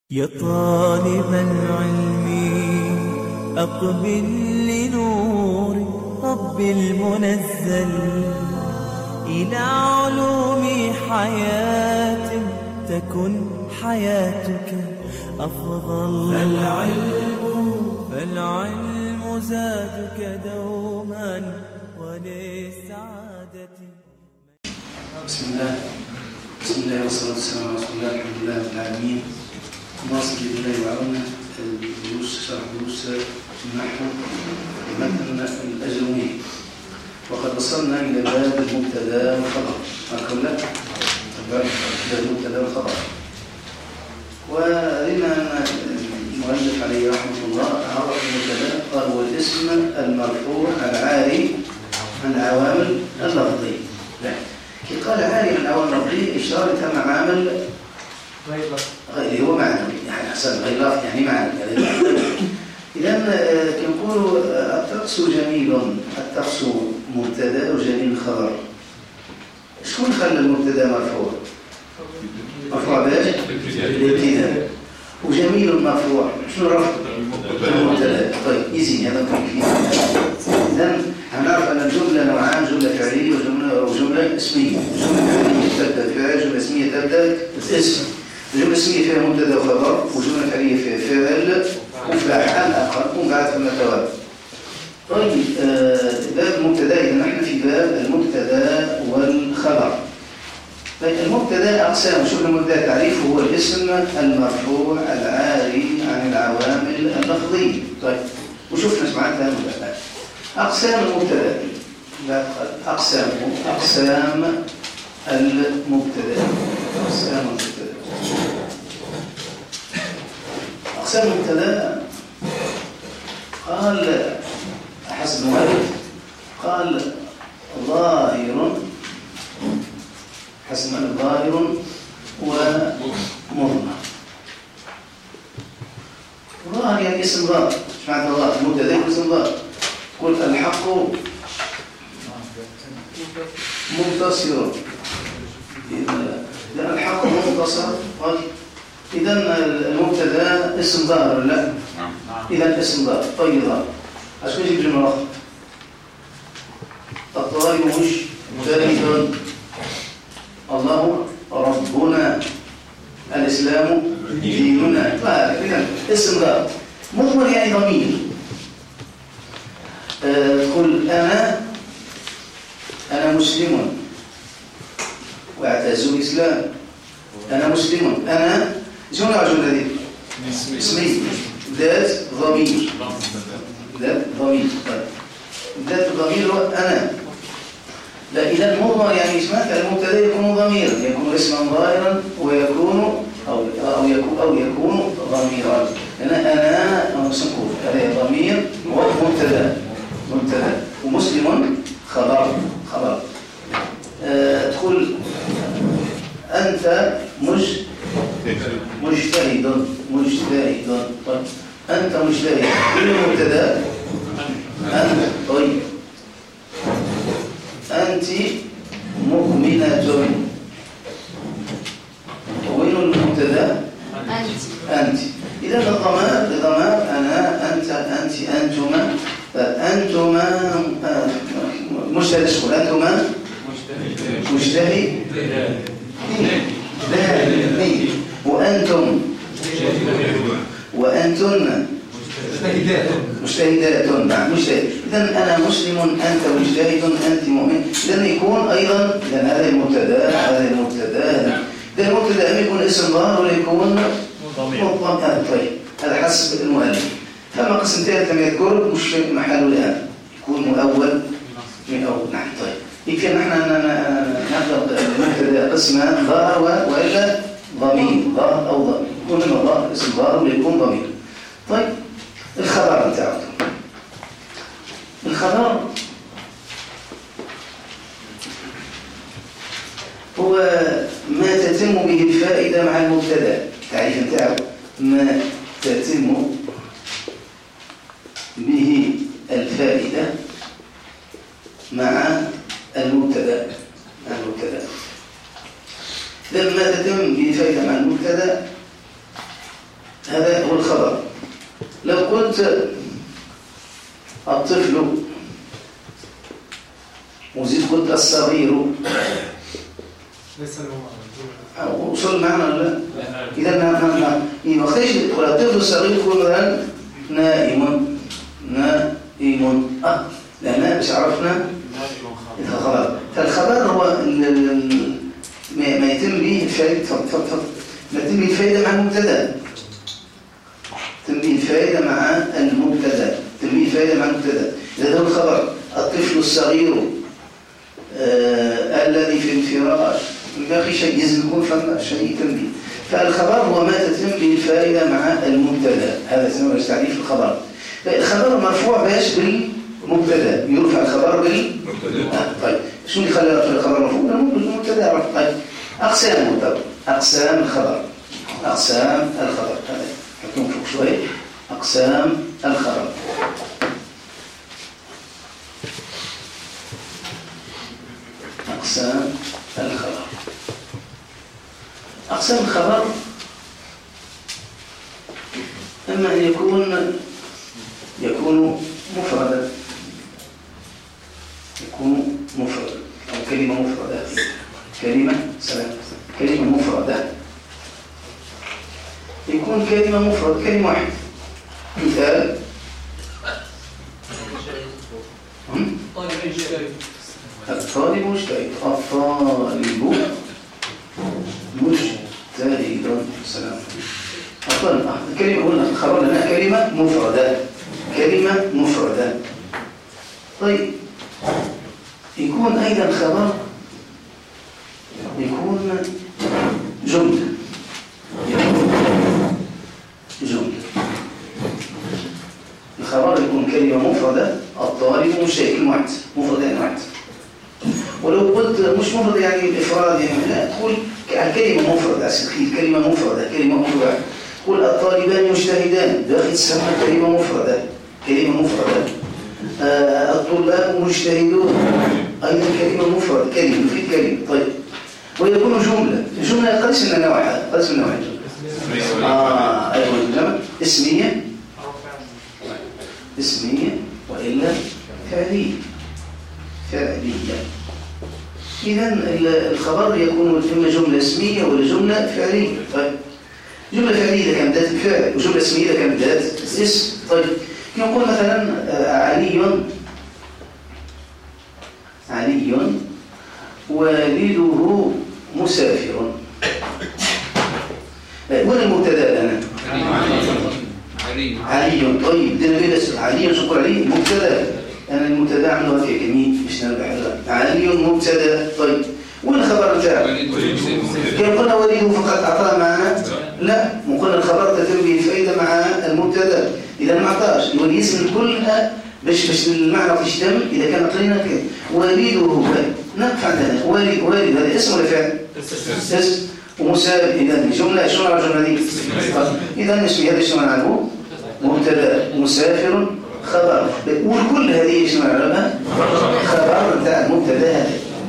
يا طالب العلم أقبل لنور رب المنزل إلى علوم حياة تكن حياتك أفضل. فالعلم زادك دوما وللسعادة. بسم الله والصلاة والسلام على رسول الله. الحمد لله رب العالمين. نواصل بإذن الله وعونا شرح دروس النحو ومتن الأجرومي، وقد وصلنا إلى باب المبتدأ والخبر. أقول باب المبتدأ والخبر، ولما أن المؤلف عليه رحمة الله عرف المبتدأ قال هو الاسم المرفوع العاري عن العوامل اللفظية. كي قال عاري عن العوامل اللفظية إشارة مع عامل غير هو معنوي، يعني حسن غير يعني معنوي. إذا كنقولوا الطقس جميل، الطقس مبتدا وجميل خبر. شكون خلى المبتدا مرفوع؟ مرفوع باش بالابتداء، وجميل مرفوع شنو رفع المبتدا. طيب يزين هذا كيف. إذا هنعرف أن الجملة نوعان: جملة فعلية وجملة اسمية. جملة فعلية تبدأ بفعل، جملة اسمية تبدأ باسم. الجملة الاسمية فيها مبتدا وخبر، وجملة فعلية فيها فعل وفاعل على الأقل، ومن بعد ثم توابع. طيب باب المبتدا، إذا نحن في باب المبتدا والخبر. طيب المبتدا أقسام. شوف المبتدا تعريفه هو الاسم المرفوع العاري عن العوامل اللفظية. طيب وشوفنا سمعتها مبتدا. أقسام المبتدا، أقسام المبتدا. أقسام المبتدا قال حسب المؤلف قال ظاهر، حسب المؤلف ظاهر ومضمر. ظاهر يعني اسم ظاهر. ايش معنى ظاهر؟ المبتدا اسم ظاهر. قل الحق منتصر، لأن الحق منتصر. إذا المبتدا اسم ظاهر ولا لا؟ إذا اسم ظاهر. طيب ظاهر أشكو يجيب جملة أخرى؟ الطائر مش زاهد، الله ربنا، الإسلام ديننا. إذا اسم ظاهر. مضمر يعني ضمير. قل أنا مسلم واعتز الإسلام. أنا مسلم. أنا جملة وجملة دي اسمي ذات ضمير. ذات ضمير. ذات الضمير هو أنا. لا، إذا المضمر يعني اسمك المبتدا يكون ضميرا، يكون اسما ظاهرا ويكون أو يكون ضميرا. أنا سكون، هذا ضمير ومبتدا. ومسلم خبر. تقول أنت مجتهد. طيب أنت مجتهد كل مبتدا أنت. طيب أنت مؤمنة. وين المبتدا؟ أنت. إذا الضمائر أنا، أنت، أنتما. مجتهد. شكون أنتما؟ مجتهد. وأنتن مجتهدات. نعم مجتهد. إذن أنا مسلم، أنت مجتهد، أنت مؤمن. إذن يكون أيضا هذا المبتدا. إذن المبتدا أن يكون اسم ظاهر ولا يكون مضمر. طيب هذا حسب المؤلف. فما قسم ثالث لم يذكر مش في محله الآن، يكون مؤول من أول. نعم طيب يمكن نحن نبدأ المبتدا قسمان: ظاهر وإلا ضمير. ظاهر أو ضمير. يكون منه ظاهر اسم ظاهر ويكون ضمير. طيب الخبر بتاعه، الخبر هو ما تتم به الفائدة مع المبتدا. تعريف بتاعه ما تتم به الفائدة مع المبتدا. لما تتم به الفائدة مع المبتدا هذا هو الخبر. لو قلت الطفل وزيد قلت الصغير وصل معنا ولا لا؟ إذا نعم وخيش الطفل الصغير يقول مثلا نائم لأن مش عرفنا الخبر. فالخبر هو ما يتم به الفائدة ما يتم به الفائدة مع المبتدا. يتم به الفائدة مع المبتدا. إذا هو الخبر الطفل الصغير الذي في الفراش باقي شيء لازم يكون فما شيء تنبيه. فالخبر هو ما تتم به الفائدة مع المبتدا. هذا اسمه تعريف الخبر. الخبر مرفوع باش بالمبتدا، يرفع الخبر بالمبتدا. طيب شو اللي خلى الخبر مرفوع بالمبتدا؟ طيب اقسام الخبر هذا حطهم فوق شوي. اقسام الخبر أقسام الخبر إما أن يكون مفردا أو كلمة مفردة. كلمة مفردة يكون كلمة مفردة، كلمة واحدة. مثال الطالب مجتهد. سلام. كلمة قلنا الخبر لنا كلمة مفردة. طيب يكون أيضا خبر يكون جملة. الخبر يكون كلمة مفردة. الطالب مجتهد مفردة يعني واحد. ولو قلت مش مفرد يعني الإفراد يعني لا، تقول كلمة مفردة. كلمة مفردة تقول الطالبان مجتهدان، داخل تسمى كلمة مفردة. الطلاب مجتهدون أيضا كلمة مفردة، كلمة في كلمة. طيب ويكون جملة قسم من نوعين. أيضا اسمية وإلا فعلية. إذن الخبر يكون إما جملة اسمية ولا جملة فعلية. طيب جملة فعلية إذا كانت بداية الفعل، وجملة اسمية إذا كانت بداية الاسم. طيب نقول مثلا علي والده مسافر. وين المبتدا لنا؟ علي. طيب علي نقول علي مبتدا. أنا المبتدا عنده في كمين مش نربح علي مبتدا. طيب وين الخبر بتاعه؟ كان قلنا والده فقط أعطاه معنا؟ لا، وقلنا الخبر تتم به الفائدة مع المبتدا. إذا ما أعطاش يولي اسم كلها باش المعنى تشتم. إذا كان قلنا كده والده نقف عندنا والد هذا اسم ولا فعل؟ اسم. ومسافر إذا جملة شنو على الجملة دي؟ إذا اسم هذا شنو عنه؟ مبتدا. مسافر خبر. والكل هذه شنو علامها؟ خبر نتاع المبتدا.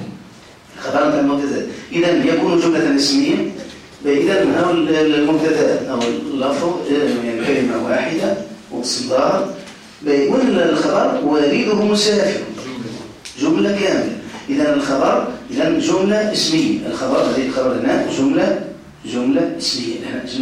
إذا يكون جملة اسمية. إذا هو المبتدا أو اللفظ يعني كلمة واحدة واصدار. والخبر والده مسافر جملة كاملة. إذا الخبر جملة اسمية. الخبر هذه الخبر لنا جملة اسمية.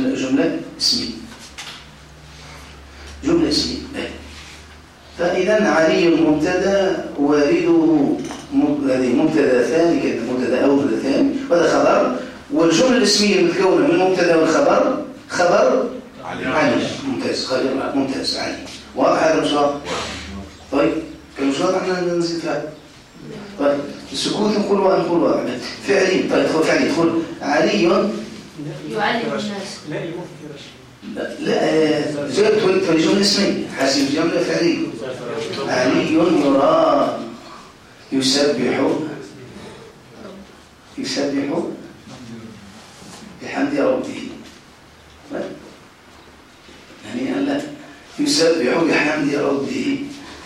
جملة اسمية. فإذا علي مبتدا والده هذه مبتدا ثاني، كانت مبتدا أول مبتدا ثاني، وهذا خبر. والجملة الاسمية المتكونة من المبتدا والخبر خبر علي. ممتاز علي. واضح هذا مش واضح؟ طيب كان مش واضح احنا نزيد في هذا. طيب السكوت نقول واضح. فعلي. طيب فعلي يدخل علي يعلم الناس. لا جبت جملة اسمية حسب جملة فعلية. علي يرى يسبح بحمد ربه. يعني لا يسبح بحمد ربه.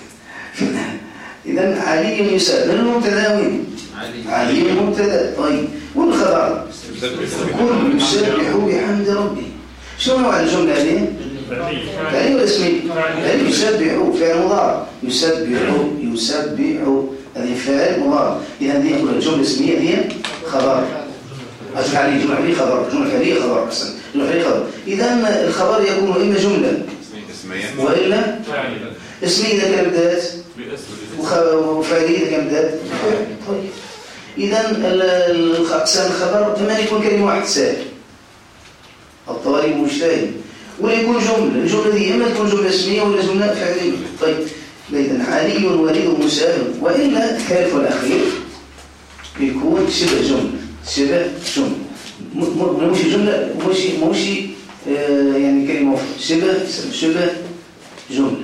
إذن علي يسبح. من المبتدا علي مبتدا. طيب والخبر كل يسبح بحمد ربه. شنو نوع الجملة هذه؟ فعلي ولا اسمي؟ فعلي يسبح فعل مضارع يسبح هذه فاعل مضارع. إذا هذه الجملة الاسمية هي خبر. عليه جملة فعلية خبر، جملة فعلية خبر أحسن، جملة فعلية خبر. إذا الخبر يكون إما جملة وإلا اسمية إذا كانت ذات وفعلية إذا كانت ذات. طيب إذا أقسام الخبر إما يكون كلمة واحد سهل الطوالب مجتهد، ولا يكون جملة. الجملة دي إما تكون جملة اسمية ولا جملة فعلية. طيب إذا علي وليد مسافر، وإلا الثالث والأخير يكون شبه جملة مش جملة مش يعني كلمة شبه جملة.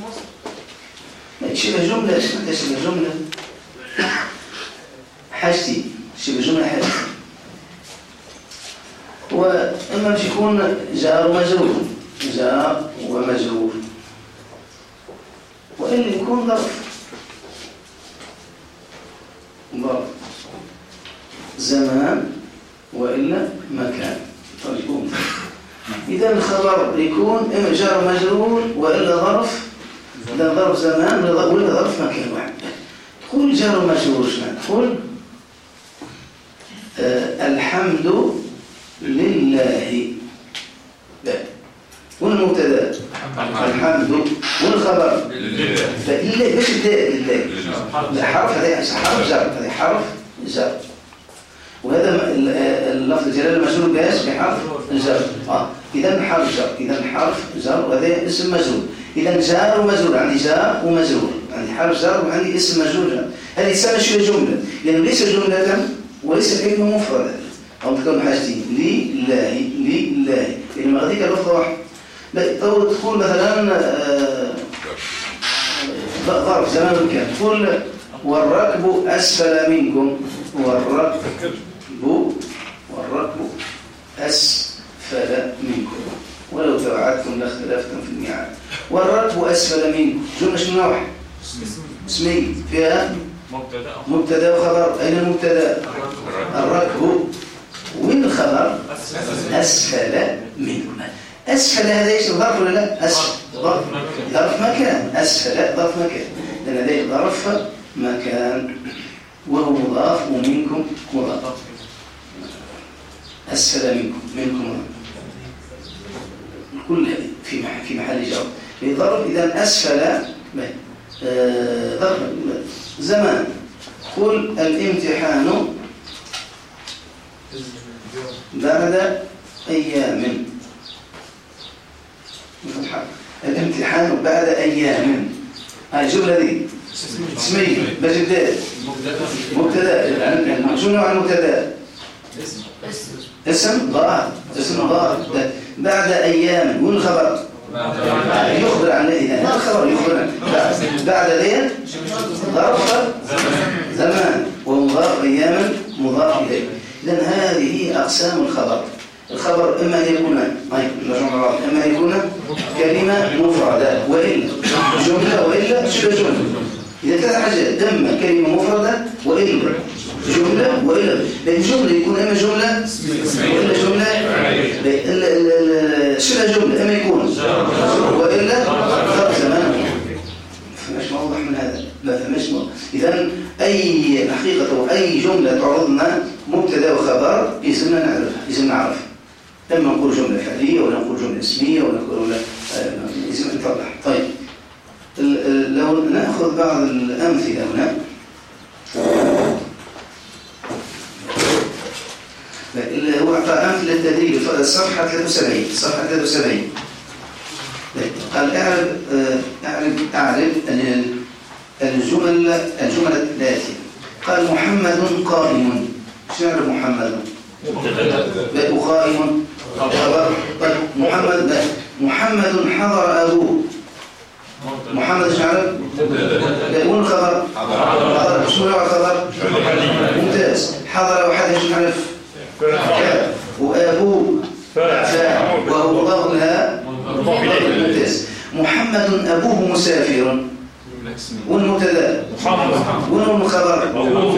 شبه جملة شبه جملة حاجتي شبه جملة حاجتي. وإما مش يكون جار ومجرور وإلا يكون ظرف زمان وإلا مكان. طيب إذا الخبر يكون إما جار ومجرور وإلا ظرف، إذا ظرف زمان ولا ظرف مكان واحد. تقول جار ومجرور شنو تقول؟ الحمد لله. لا والمبتدا الحمد والخبر لله. باش لله الحرف هذا حرف جر، هذا حرف جر، وهذا اللفظ الجلاله مجرور بحرف جر. اذا حرف جر، اذا حرف جر وهذا اسم مجرور. اذا جار ومجرور، عندي جار ومجرور، عندي حرف جر وعندي اسم مجرور. هذه تسمى شبه جمله لانه ليس جمله وليس كلمه مفرده أو تكون حاجتين. لله لأن غاديك لفظة واحدة. تقول مثلا ظرف زمان مكان، تقول والركب أسفل منكم. والركب أسفل منكم ولو توعدتم لاختلفتم في الميعاد. والركب أسفل منكم جملة شنو نوع؟ اسمية فيها مبتدا وخبر. أين المبتدا؟ الركب. وين الخبر؟ أسفل منكم. أسفل هذا ايش ظرف ولا لا؟ أسفل ظرف مكان. أسفل ظرف مكان، لأن هذا ظرف مكان وهو مضاف ومنكم مضاف. أسفل منكم كل هذه في محل جر ظرف. إذا أسفل ظرف زمان. قل الامتحان بعد أيام. الامتحان بعد أيام. الجملة دي اسمية بجداد مبتدا. شنو نوع المبتدا؟ اسم ضار. بعد أيام. والخبر يخبر عن إذا الخبر يخبر عن بعد ذلك ظرف زمان ومضاف أياما مضاف إليه. إذن هذه أقسام الخبر. الخبر إما أن يكون إما أن يكون كلمة مفردة وإلا جملة وإلا شبه جملة. إذا كانت حاجة إما كلمة مفردة وإلا جملة وإلا الجملة يكون إما جملة وإلا جملة شبه جملة إما يكون وإلا ظرف زمان. فماش موضح من هذا؟ لا فماش موضح. إذن أي حقيقة أي جملة تعرضنا مبتدا وخبر يلزمنا نعرفها، يلزمنا نعرف. لما نقول جملة فعلية ولا نقول جملة اسمية ولا يلزمنا نطلع. طيب لو نأخذ بعض الأمثلة هنا. هو أعطى أمثلة تدريب صفحة 73. قال أعرف الجملة التالية. قال محمد قائم. شعر محمد قائم. محمد حضر أبوه. محمد شعر يقول الخبر حضر. شو نوع الخبر؟ ممتاز. حضر واحد ايش نعرف؟ وأبوه فاعل وهو مضاف لها ممتاز. محمد أبوه مسافر. والمبتدا والخبر.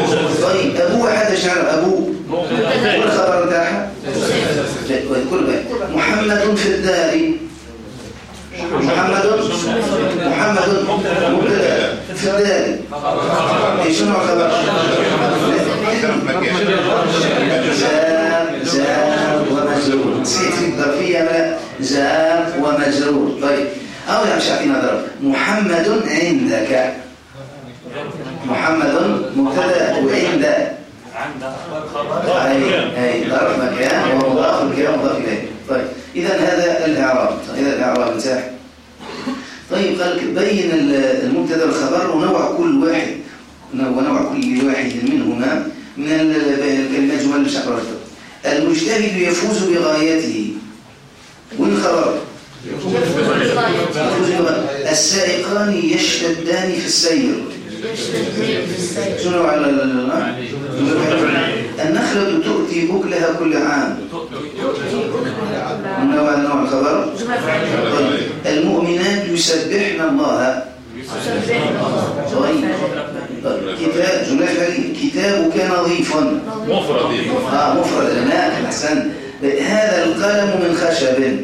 طيب أبوه واحد ايش نعرف؟ أبوه والخبر بتاعها كل محمد في الدار. محمد مبتدا في الدار. ايش نوع خبر؟ زار ومجرور. نسيت في الظرفيه ولا زار ومجرور. طيب او يعني مش عارفين ضرب. محمد عندك. محمد مبتدا وعند اي ظرف مكان ومضاف الكلام مضاف اليه. طيب اذا هذا الاعراب. اذا الاعراب انتهى. طيب قال بين المبتدا والخبر ونوع كل واحد ونوع كل واحد منهما من الكلمات جمل بشكل. المجتهد يفوز بغايته. والخبر السائقان يشتدان في السير. شنو على النخلة تؤتي بكلها كل عام. نوع الخبر. المؤمنات يسبحن الله. كتاب جملة فعلية. كتابك نظيف. مفرد لا أحسن. هذا القلم من خشب.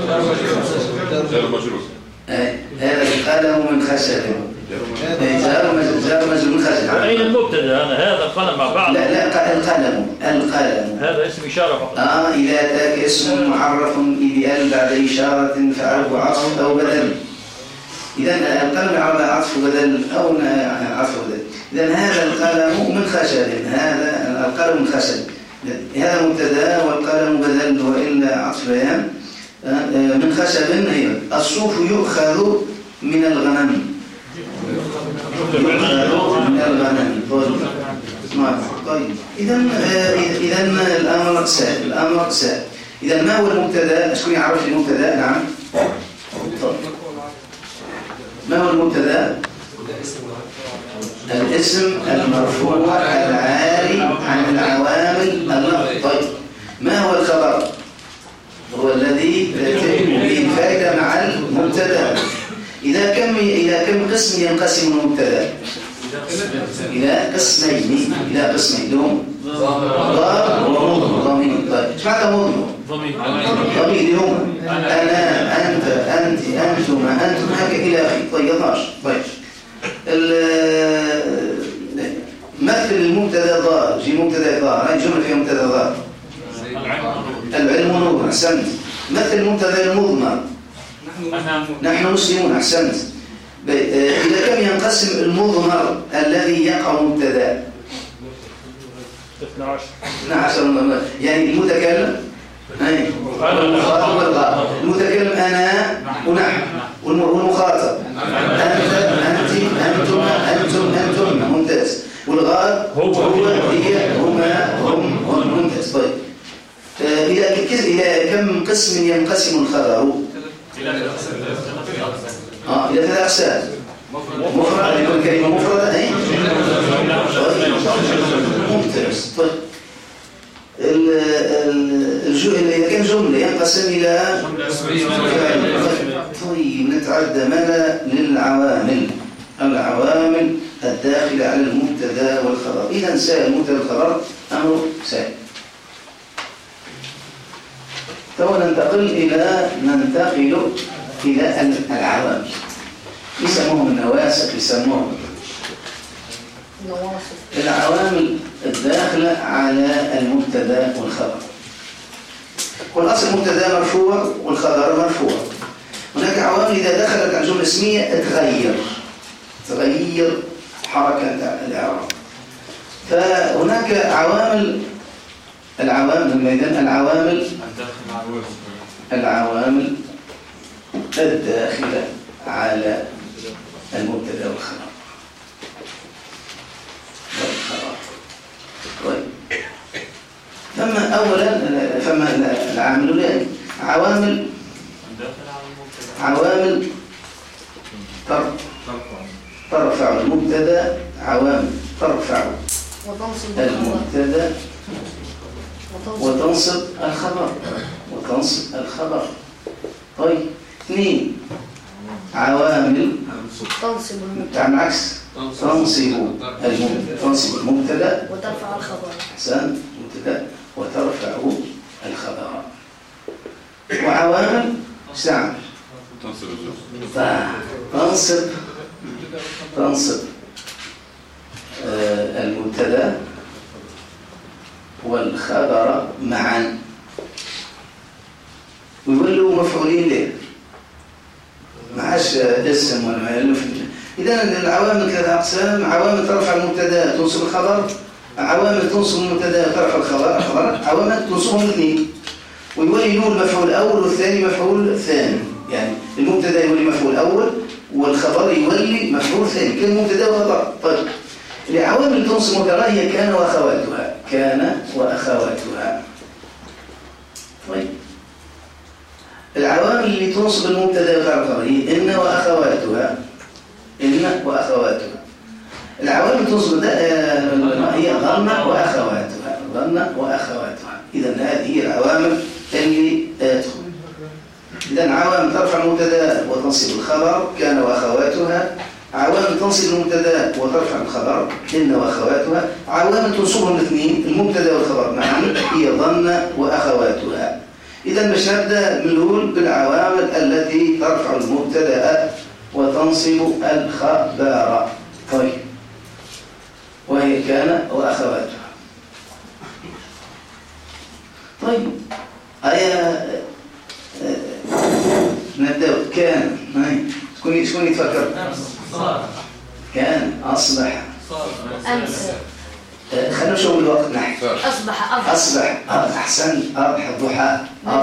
هذا القلم من خشب. جار مجرور من خشب. أين المبتدا؟ هذا القلم مع بعض. لا القلم. هذا اسم إشارة فقط. إذا أتاك اسم معرف بأل بعد إشارة فعله عطف أو بدل. إذا القلم على عطف بدل أو عطف بدل. إذا هذا القلم من خشب. هذا القلم من خشب. هذا مبتدا والقلم بدل وإلا عطف بيان. من خشب هي. الصوف يؤخذ من الغنم. من الغنم. طيب إذا الأمر سهل. إذا ما هو المبتدا؟ أشكون يعرف المبتدا؟ نعم. ما هو المبتدا؟ الاسم المرفوع العاري عن العوامل اللفظ. طيب ما هو الخبر؟ هو الذي تتم به الفائدة مع المبتدا. إلى كم قسم ينقسم المبتدا؟ إلى قسمين. لهم ضار وضمير. طيب ايش معنى ضمير؟ ضمير لهم أنا أنت أنت أنتما أنتم هكذا إلى آخره. طيب 12. طيب مثل المبتدا ضار. جي مبتدا ضار. هاي جملة فيها مبتدا ضار. العلم نور. أحسنت. مثل المبتدا المضمر. نحن مسلمون. أحسنت. إلى كم ينقسم المضمر الذي يقع مبتدا؟ 12. يعني المتكلم المتكلم أنا ونحن والمخاطب أنت أنتم. ممتاز. والغائب هو هي هما هم. ممتاز. طيب إلى كم قسم ينقسم الخبر؟ إلى 3 أقسام. مفرد يكون كلمة مفردة. ممتاز. طيب إذا كان جملة ينقسم إلى. طيب نتعدى ماذا للعوامل الداخلة على المبتدا والخبر. إذا سهل المبتدا والخبر أمر سهل. ننتقل إلى العوامل. يسموهم النواسخ. يسموهم العوامل الداخلة على المبتدا والخبر. والأصل المبتدا مرفوع والخبر مرفوع. هناك عوامل إذا دخلت على الجملة الاسمية تغير حركة الإعراب. فهناك العوامل الداخلة على المبتدا والخبر. طيب فما العامل الآن عوامل ترفع المبتدا. عوامل ترفع المبتدا وتنصب الخبر. طيب 2 عوامل تنصب المبتدا وترفع الخبر. أحسن. مبتدا وترفع الخبر. العوامل استعمل تنصب المبتدا والخبر معا ويولوا مفعولين له معاش اسم ولا ما يلف. إذا العوامل ثلاثة أقسام: عوامل ترفع المبتدا تنصب الخبر، عوامل تنصب المبتدا ترفع الخبر، عوامل تنصبهم الاثنين ويولي له المفعول الأول والثاني مفعول ثاني. يعني المبتدا يولي مفعول أول والخبر يولي مفعول ثاني كالمبتدا والخبر. طيب العوامل تنصب المبتدا هي كان وأخواتها. طيب العوامل اللي تنصب المبتدا وترفع الخبر هي إن وأخواتها. العوامل تنصب هي ظن وأخواتها. إذا هذه هي العوامل اللي تدخل. إذا عوامل ترفع المبتدا وتنصب الخبر كان وأخواتها، عوامل تنصب المبتدا وترفع الخبر إن وأخواتها، عوامل تنصبهم الاثنين المبتدا والخبر معا هي ظن وأخواتها. إذا باش نبدأ بالأول بالعوامل التي ترفع المبتدا وتنصب الخبر. طيب وهي كان وأخواتها. طيب نبدأ كان. شكون يتفكر؟ كان أصبح أمس خلينا نشوف الوقت نحن أصبح أحسن أضحى الضحى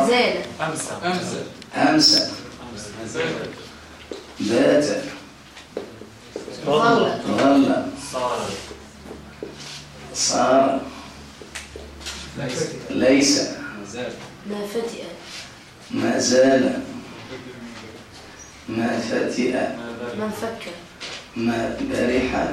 أمس بات ظل صار ليس ما زال ما فتئ ما برح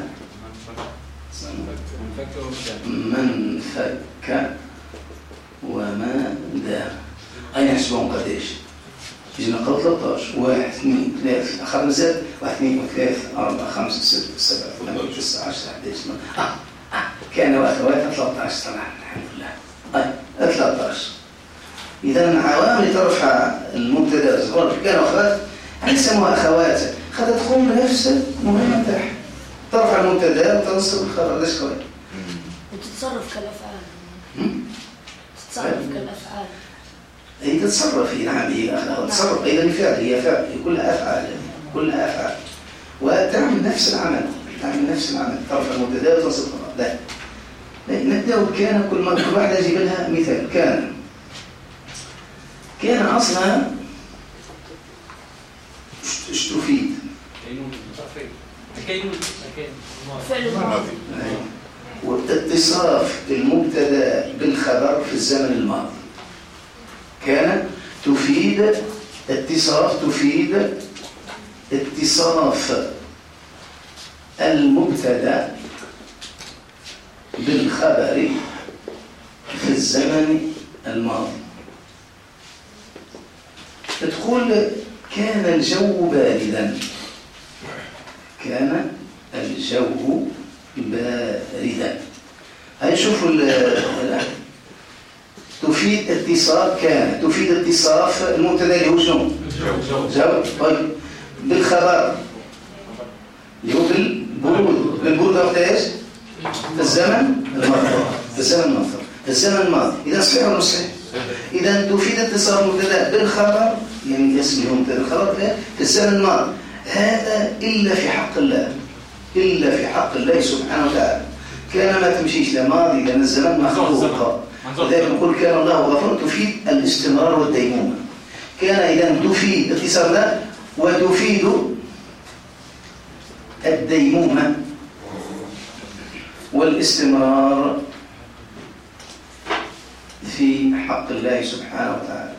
من فك وما دام. أين يحسبون قديش؟ يجينا قبل 13 1 2 3 أخذنا زاد 1 2 3 4 5 6 7 8 9 10 11 كان وأخواتها 13 طبعا الحمد لله. 13. إذا عوامل ترفع المبتدا كان وأخوات يسموها أخوات خذت تقوم بنفس المهمة تاعها ترفع المبتدا وتنصب الخبر. ليش كويس؟ وتتصرف كالأفعال. هي تتصرف. نعم هي تتصرف أيضا بفعل. هي فعل كلها أفعال وتعمل نفس العمل ترفع المبتدا وتنصب الخبر. لا نبدأ كان كل واحدة يجيب لها مثال. كان أصلا ايش تفيد؟ فعل الماضي. واتصاف المبتدا بالخبر في الزمن الماضي. كان تفيد اتصاف المبتدا بالخبر في الزمن الماضي. تقول كان الجو باردا. هاي شوفوا تفيد اتصاف. كان تفيد اتصاف المبتدا اللي هو شنو؟ جو. طيب بالخبر اللي هو بالبرود وقت ايش؟ في الزمن الماضي. إذا صحيح ولا صحيح؟ إذا تفيد اتصاف المبتدا بالخبر يعني اسم المبتدا الخبر في الزمن الماضي. هذا إلا في حق الله سبحانه وتعالى. كان ما تمشيش لماضي لأن الزمن مخلوق. لذلك نقول كان الله غفور تفيد الاستمرار والديمومة. كان إذا تفيد اتصال لا وتفيد الديمومة والاستمرار في حق الله سبحانه وتعالى.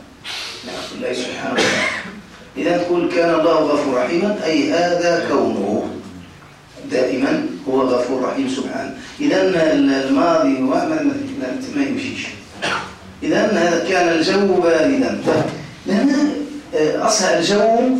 إذا نقول كان الله غفور رحيما أي هذا كونه دائما هو غفور رحيم سبحانه. إذا الماضي ما يمشيش. إذا كان الجو باردا لأن أصل الجو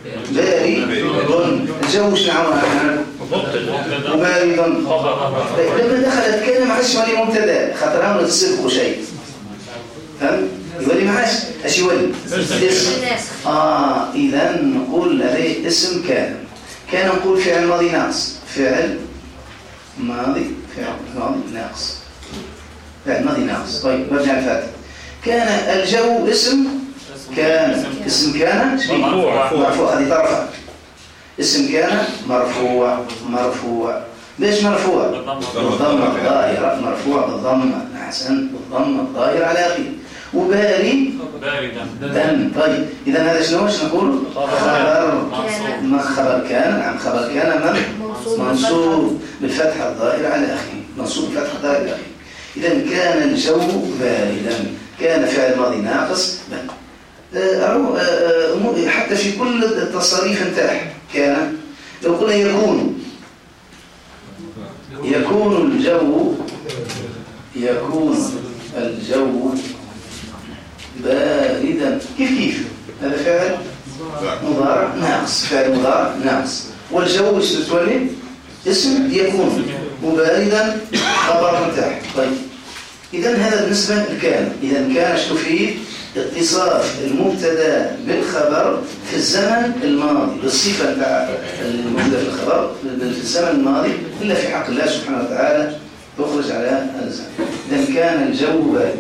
بارد. الجو شنو عمله وباردا. لما دخلت كان ما عادش مالي مبتدا خاطر عملت الصدق شيء. فهم؟ يولي معاش اش يولي اسم. اذا نقول هذا اسم كان نقول فعل ماضي ناقص، فعل ماضي ناقص، فعل ماضي ناقص. طيب مبني على الفاتح. كان الجو اسم كان، اسم كان مرفوع، هذه طرفه. اسم كان مرفوع ليش مرفوع؟ بالضمه الظاهره، مرفوع بالضمه. احسن، بالضمه الظاهره على اخره. وباري دم. طيب اذا هذا شنو نقول؟ خبر كان. نعم خبر كان منصوب بالفتحه الظاهره على اخره، منصوب بالفتحه الظاهره على اخره. اذا كان الجو باردا، كان فعل ماضي ناقص حتى في كل التصاريف نتاعها كان. لو قلنا يكون الجو باردا، كيف هذا فعل مضارع ناقص، فعل مضارع ناقص. والجو تولي اسم يكون، وباردا خبر نتاعها. طيب اذا هذا بالنسبه لكان. اذا كان شنو فيه؟ اتصاف المبتدا بالخبر في الزمن الماضي، بالصفه نتاع المبتدا في الخبر في الزمن الماضي، الا في حق الله سبحانه وتعالى تخرج على الزمن. اذا كان الجو بارد.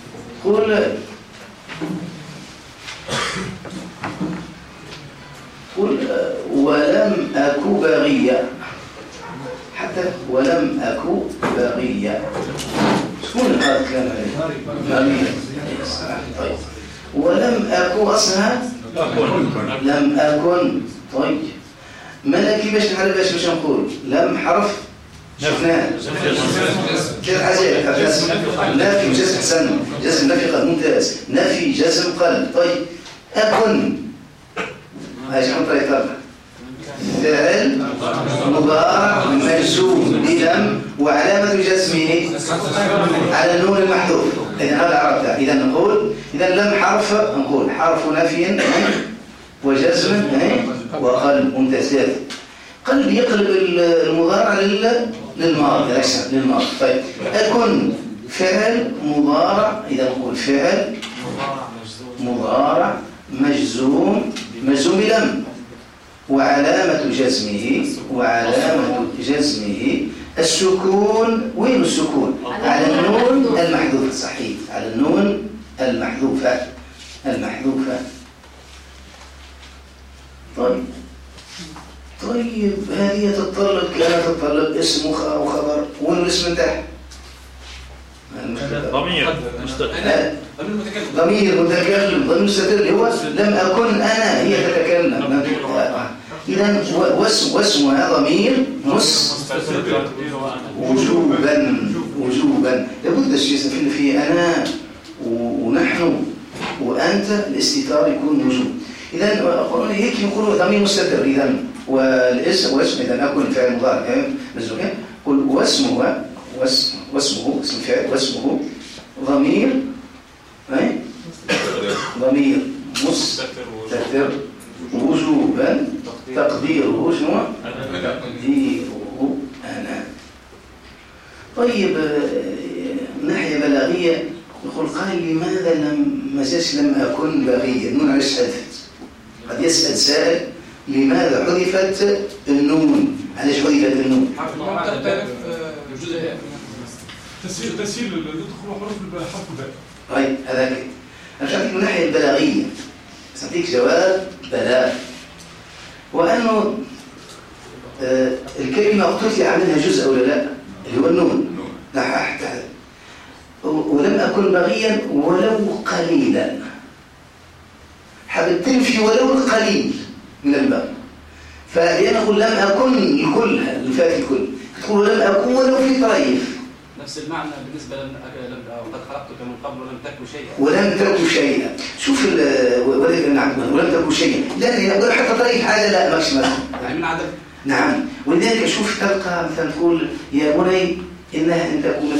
قل ولم أكو باغية، حتى ولم أكو باغية. شكون هذا الكلام عليه؟ طيب ولم أكو أصلها لم أكن. طيب ملكي باش نعرف باش نقول لم حرف شفناه كيف حاجات نافي جزم حسن، جزم نفي قل ممتاز، نفي جزم قل. طيب أكن هاي شنو طريقة؟ فعل مضارع مجزوم بلم وعلامة جزمه على النون المحذوف. إذا هذا عرفته. إذا نقول إذا لم حرف، نقول حرف نفي وجزم وقل. ممتاز. قلب يقلب المضارع للماضي. طيب أكن فعل مضارع. إذا نقول فعل مضارع مجزوم بلم وعلامة جزمه السكون. وين السكون؟ على النون المحذوفة. صحيح، على النون المحذوفة. طيب هذه تتطلب اسم وخبر. وين الاسم نتاعها؟ ضمير متكلم، ضمير مستتر اللي هو لم أكن أنا، هي تتكلم. إذا واسمها ضمير مستتر وجوبا. لابد الشيء في أنا ونحن وأنت، الاستتار يكون وجوب. إذا هيك نقول ضمير مستتر. إذا والاسم إذا أكن فعل مضارع مزوجا. قل واسمه اسم فعل، واسمه ضمير مستتر وجوبا تقديره شنو؟ تقديره أنا. طيب ناحية بلاغية نقول قال لماذا ما جاش لم أكن باغيا؟ النون علاش حذفت؟ قد يسأل سائل لماذا حذفت النون؟ علاش حذفت النون؟ تسهيل الدخول حروف بالحرف باء. طيب هذاك انا مش عارف من الناحيه البلاغيه، بس اعطيك جواب بلاغ. وانه الكلمه قلت لي عاملها جزء ولا لا؟ اللي هو النون. نححت ولم اكن باغيا ولو قليلا. حبيت تنفي ولو القليل من الباء. فلأن أقول لم أكن الكل الفات الكل، تقول لم أكن ولو في طريف. نفس المعنى بالنسبة وقد خلقتك من قبل ولم تكن شيئا. ولم تكن شيئا. شوف ولم تكن شيئا. لا حتى طريف حاجة لا ماكش يعني من عدم. نعم. ولذلك شوف تلقى مثلا تقول يا بني إنها إن تكون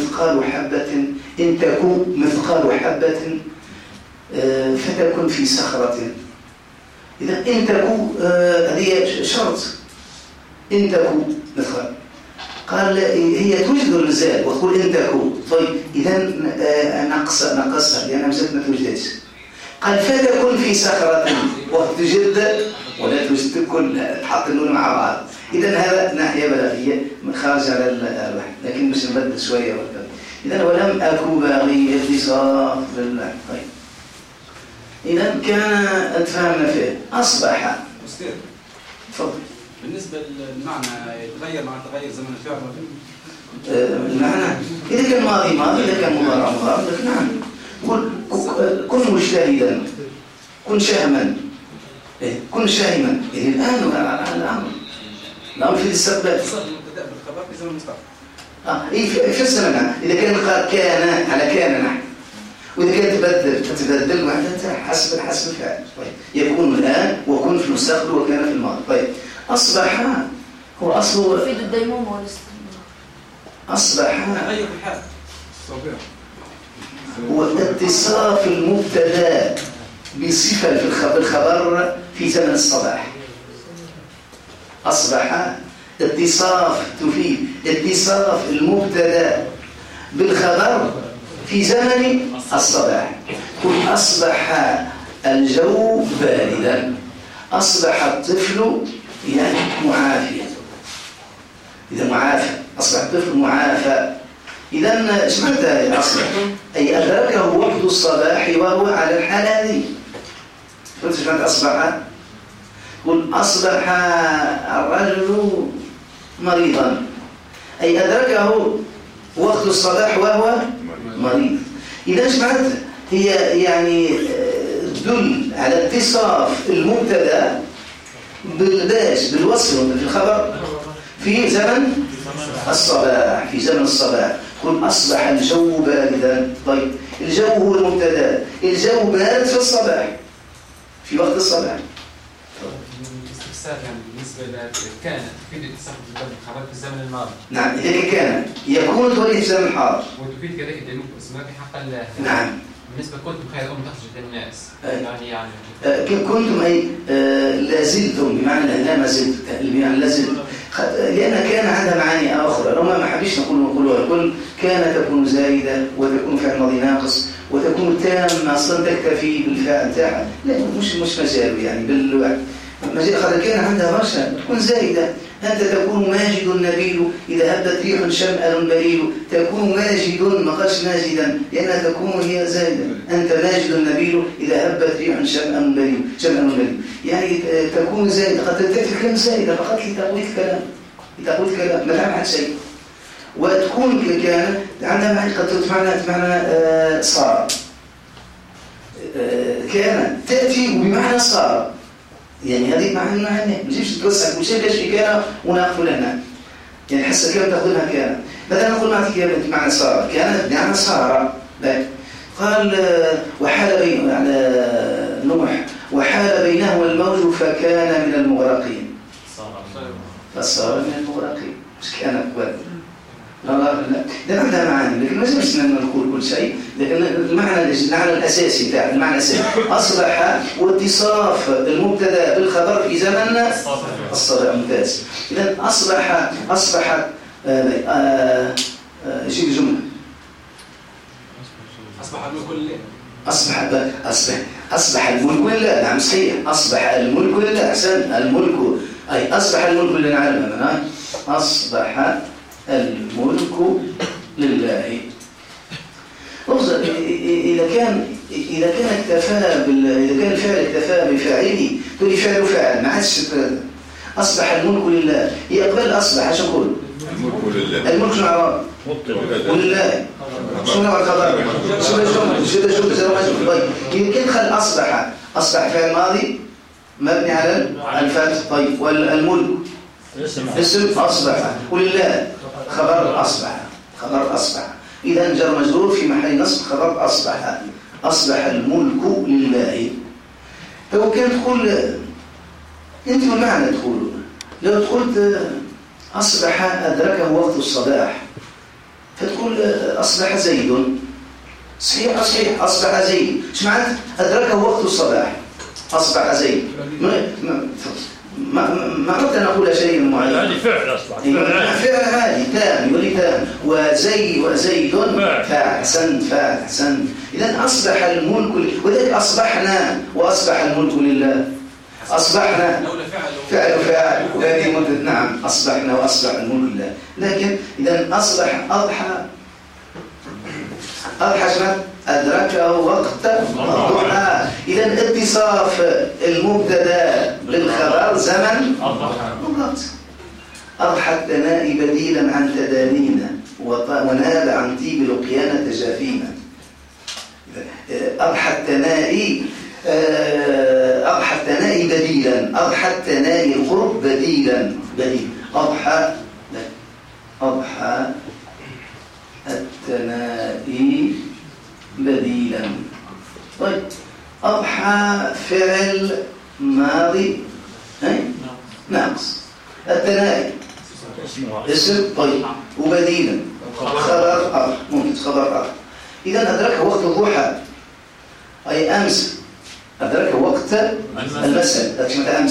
مثقال حبة فتكن في صخرة. إذا إن تكون هذه شرط. إن تكون مثقال. قال هي توجد الزال وتقول إن تكون. طيب إذا نقصها لأنها مازالت ما توجدش. قال فتكون في صخرة وتجد ولا توجد كلها تحط النون مع بعض. إذا هذا ناحية بلاغية خارج على الوحي، لكن مش نبدل شوية وكذا. إذا ولم أكو باغي اتصاف بالله. طيب إذا كان أتفهمنا فيه أصبح. أستاذ تفضل. بالنسبة للمعنى يتغير مع تغير زمن الفعل المعنى إذا كان ماضي إذا كان مضارع لكن نعم كن مجتهدا كن شهما كن شاهما. الآن الأمر في الاستقبال المبتدأ بالخبر في زمن المستقبل. في الزمن إذا كان كان على كان نحن، وإذا كان تبدل معناتها حسب الفعل. طيب يكون الآن وكن في المستقبل وكان في الماضي. طيب أصبح هو أصله يفيد الديمومة والاستمرار. أصبح تغير الحال هو اتصاف المبتدا بصفة في الخبر في زمن الصباح. أصبح تفيد اتصاف المبتدا بالخبر في زمن الصباح. قل أصبح الجو باردا، أصبح الطفل يعني معافيا. إذا معافى أصبح الطفل معافى. إذا ايش معنى أصبح؟ أي أدركه وقت الصباح وهو على الحالة هذه. فهمت ايش معنى أصبح؟ قل أصبح الرجل مريضا، أي أدركه وقت الصباح وهو مريض. إذا ايش معنى؟ هي يعني تدل على اتصاف المبتدا بالوصف في الخبر في زمن الصباح. في زمن الصباح قل أصبح الجو باردا. طيب الجو هو المبتدا، الجو بارد في الصباح في وقت الصباح. الاستفسار يعني بالنسبة لكان تفيد الاتصال بالخبر في الزمن الماضي. نعم إذا كان يكون تولي في الزمن الحاضر. وتفيد كذلك الدليل اسمها في حق الله. نعم. بالنسبة كنتم خير أم تخرج للناس. يعني كنتم أي لازلتم بمعنى لا ما زلت بمعنى لازلت، لأن كان عندها معاني أخرى لو ما حبيش نقولها. كل كان تكون زائدة وتكون فعل ماضي ناقص وتكون تامة أصلا تكتفي بالفعل بتاعها. لا مش مجال يعني بالوعد مجال خاطر كان عندها برشا تكون زائدة. أنت تكون ماجد نبيل إذا هبت ريح شمأل بليل. تكون ماجد ما قالش ماجدا لأنها تكون هي زائدة. أنت ماجد نبيل إذا هبت ريح شمأل بليل يعني تكون زائدة. قد تأتي كلام زائدة فقط لتقوية الكلام ما تعمل حد شيء. وتكون كان عندها معنى قد معنى صار. كان تأتي بمعنى صار يعني هذه معنى ما تجيبش توسع كل شيء كاش في كان ونقفل هنا يعني حس كلام تاخذها كان. مثلا نقول نعطيك معنى صار كانت بمعنى صار. قال وحال بين على نوح وحال بينهما الموج فكان من المغرقين. فصار من المغرقين مش كان أقوال. لا عندها معاني لكن ما زلنا نقول كل شيء. لكن المعنى الأساسي تاع المعنى الأساسي أصبح واتصاف المبتدا بالخبر في زمن الصباح. ممتاز. إذا أصبح جيب الجملة. أصبح الملك لله. أصبح الملك لله. نعم صحيح. أصبح الملك لله. أحسن. الملك أي أصبح الملك لله. نعلم أصبح الملك لله. إذا كان الفعل اكتفى بفاعله تقول فعل ما عادش أصبح الملك لله. يقبل أصبح عشان نقول الملك لله. الملك شنو ولله شنو نوع الخبر شنو يمكن خل أصبح فعل ماضي مبني على الفتح. طيب والملك اسم أصبح ولله خبر أصبح. إذا جر مجرور في محل نصب خبر أصبح الملك لله. لو كان تقول أنت المعنى تقول لو قلت أصبح أدركه وقت الصباح فتقول أصبح زيد. صحيح أصبح زيد. إيش معنى أدركه وقت الصباح أصبح زيد. ما أردت أن أقول شيء معين. هذه فعل أصبح فعل عادي تام يولي تام وزيد فاعل حسن. إذا أصبح الملك وذلك أصبحنا وأصبح الملك لله. أصبحنا فعل وهذه مدة نعم أصبحنا وأصبح الملك لله. لكن إذا أصبح أضحى شنو أدركه وقت الضحى. إذا اتصاف المبتدا بالخبر زمن بالضبط. أضحى الثناء بديلا عن تدانينا ونال عن طيب لقيانا تجافينا. أضحى الثناء بديلا. أضحى الثناء القرب بديل. أضحى الثناء بديلا. طيب أضحى فعل ماضي ناقص. الثناء اسم طيب وبديلا خبر ممكن خبر إذا أدركه وقت الضحى أي أمس. أدركه وقت المساء.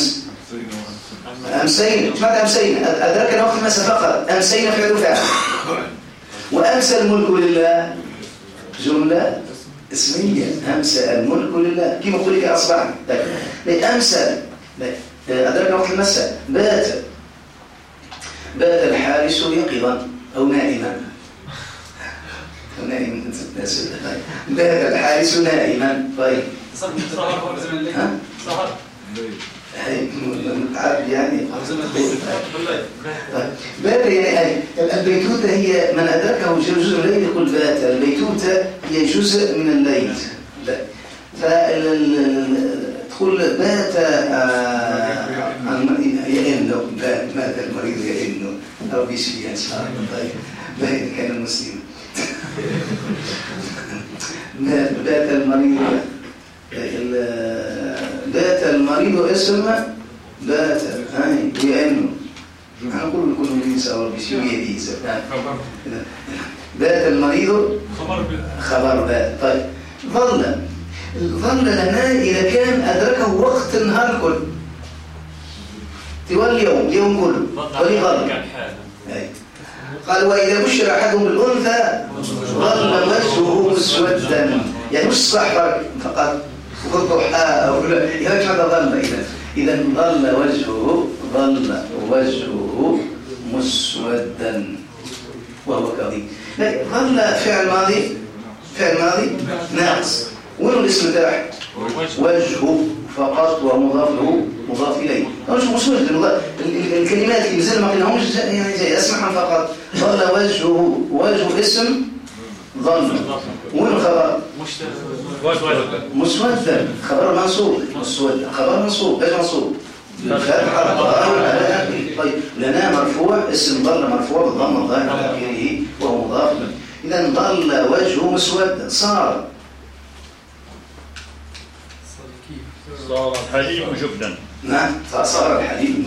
أمسين أدركنا وقت المساء فقط. أمسين فعل وأمسى الملك لله جملة اسمية. أمسى الملك لله كما قل لك أصبحنا. أمسى أدركنا وقت المساء. بات الحارس يقظا أو نائما. بات الحارس نائما. طيب سهر يعني بات يعني البيتوتة هي من أدركه جزء من الليل يقول بات. البيتوتة هي جزء من الليل. تقول بات يئن مات المريض يئن أو بيشفي أنسان. طيب كان المسلم بات المريض. بات المريض اسم بات يئن. نقول لكل ميس أو بيشفي يديس. بات المريض خبر بات. طيب ظل لنا إذا كان أدركه وقت النهار كله تولي اليوم كله ولظل. قال وإذا بشر أحدهم بالأنثى ظل وجهه مسودا. يعني مش صح فقط والضحى أو لا يعني هذا ظل. إذا ظل وجهه مسودا وهو كظيم. ظل فعل ماضي ناقص. وين الاسم تاعه وجهه فقط ومضاف له مضاف اليه. مش الكلمات اللي مازال ما قلناهمش يعني زي اسمعهم فقط. ظل وجه اسم ظل. وين الخبر مسودا خبر منصوب. خبر منصوب ايش منصوب بالفتحه. طيب لنا مرفوع اسم ظل مرفوع بالضم الظاهر على اخره وهو مضاف. اذا ظل وجهه مسودا. صار الحليب جبنا. نعم صار الحليب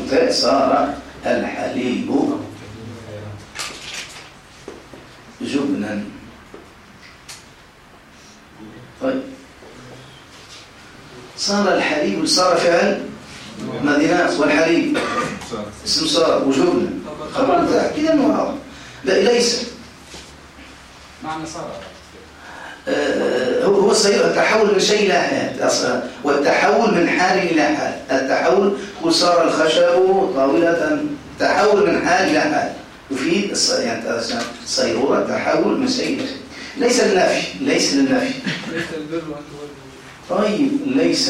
جبنا. طيب صار الحليب صار فعل مدينات والحليب اسم صار وجبنا خبر كذا انه ليس معنى صار هو الصير التحول من شيء إلى حال والتحول من حال إلى حال. التحول هو صار الخشب طاولة. تحول من حال إلى حال يفيد يعني الصيرورة التحول من شيء إلى شيء. ليس للنفي. طيب ليس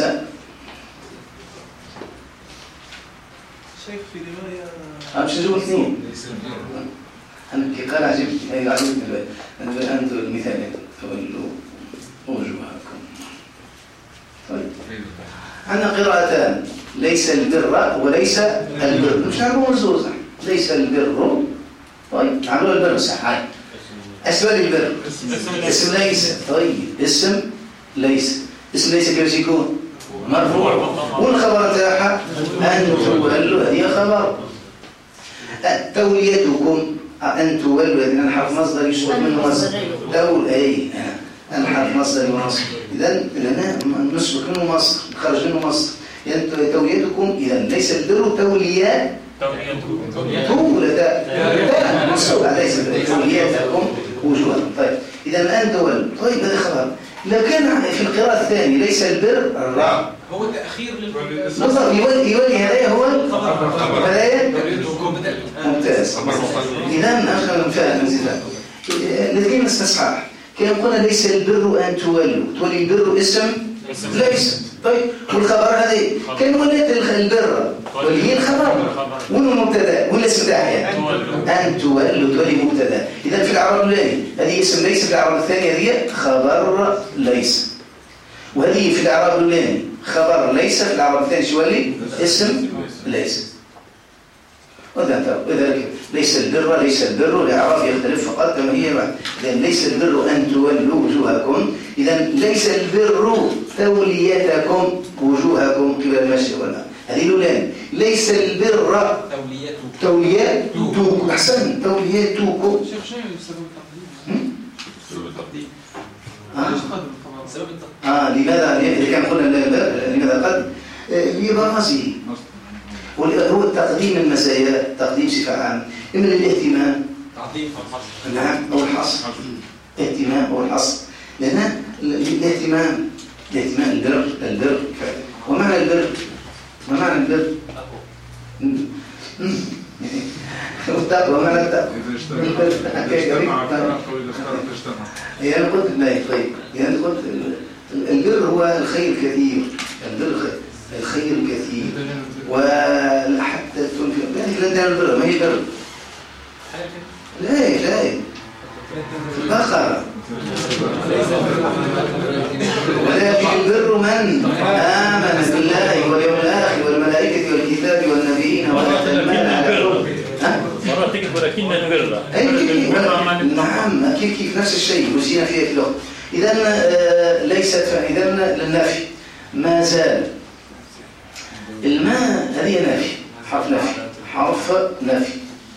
شيخ في رواية مش نجيب اثنين. أنا كي قال عجبني أنتم المثال تولوا وجوهكم. طيب عندنا قراءتان ليس البر وليس البر. مش عارفون الزوزة. ليس البر. طيب عملوا البر صح. أسباب البر اسم ليس. طيب اسم ليس كيف يكون مرفوع. والخبر تاعها أن تولوا هذه خبر. توليتكم أن تولوا هذه الحرف مصدر يشبه منه مصدر الحرف مصدر ونصب. إذن لنا نسبق منه مصدر نخرج منه مصدر. يعني توليتكم إذا ليس البر توليات تولد منصوب ليس تولياتكم وجوهكم. طيب إذا الآن تولوا. طيب هذا خبر. لو كان في القراءة الثانية ليس البر الراء هو تأخير بالضبط يولي هذا هو الخبر. ممتاز. إذا أخذ فاهم زيادة. لكن استصحاح كان قلنا ليس البر أن تولي البر اسم ليس. طيب والخبر هذه كان وليت البر وهي الخبر والمبتدا والاسم داعية أن تولي مبتدا. إذا في العرب الأولاني هذه اسم ليس، في العرب الثانية هذه خبر ليس، وهذه في العرب الأولاني خبر ليس، في العرب الثاني تولي اسم ليس. وذلك ليس البر الإعراب يختلف فقط كما هي بعد. إذن ليس البر أن تولوا وجوهكم. إذن ليس البر توليتكم وجوهكم قبل المشرق والمغرب. هذه الأولاني. ليس البر تولياتكم. أحسن تولياتكم. شيخ سبب التقديم. سبب التقديم. لماذا؟ إذا كان قلنا لماذا قد لبرزه. هو التقديم المزايا، تقديم صفة عامة، إما الاهتمام تعظيم أو الحصر. نعم أو الحصر. اهتمام أو الحصر. لأن الاهتمام البر. ومعنى البر ما معنى البر؟ والتقوى معنى التقوى. أنا قلت طيب أنا قلت البر هو الخير الكثير. الخير الكثير وحتى تنفق لا البر ما هي بر. لا البقرة ولكن البر من آمن بالله واليوم الآخر والملائكة والكتاب والنبيين وآتى المال على حبه. مرات تكتب ولكن البر. نعم كيف نفس الشيء وزينا فيها في اللغة. إذن ليست فإذن للنفي ما زال. الماء هذه نفي، حرف نفي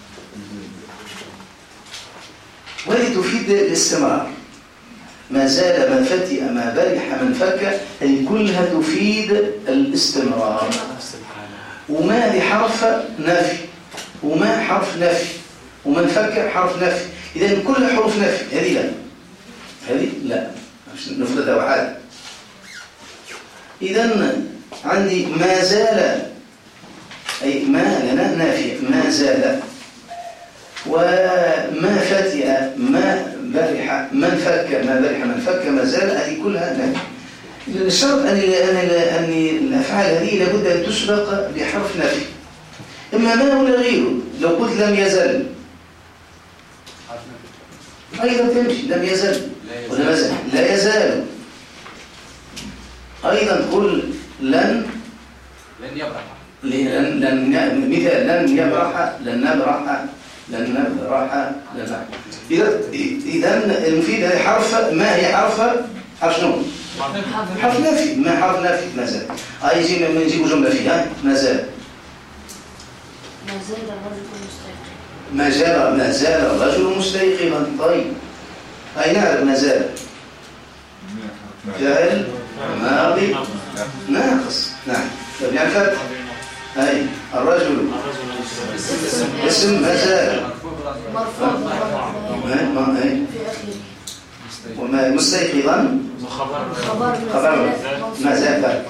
وهي تفيد الاستمرار. ما زال، ما فتئ، ما برح، من فك، هذه كلها تفيد الاستمرار. وما هذه حرف نفي، وما حرف نفي، ومن فك حرف نفي. إذا كل حروف نفي. هذه لا نفردها وحال. إذا عندي ما زال أي ما لنا نافية ما زال، وما فتئ ما برح من فك ما برح من فك ما زال، هذه كلها نافية. الشرط أن الأفعال هذه لابد أن تسبق بحرف نفي، إما ما ولا غيره. لو قلت لم يزل أيضا تمشي، لم يزل ولا مازال لا يزال. أيضا قل لن يبرح، مثال لن يبرح، لن نبرح، لن نبرح، إذا المفيد هذه حرف ما هي حرف شنو؟ حرف نفي. ما حرف نفي ما زال. نجيب جملة فيها ما زال. ما زال الرجل مستيقظا. طيب أي نعرف ما زال فعل ماضي ناقص. نعم يعني فتح. أي الرجل اسم ما زال وما مستيقظا خبر ما زال.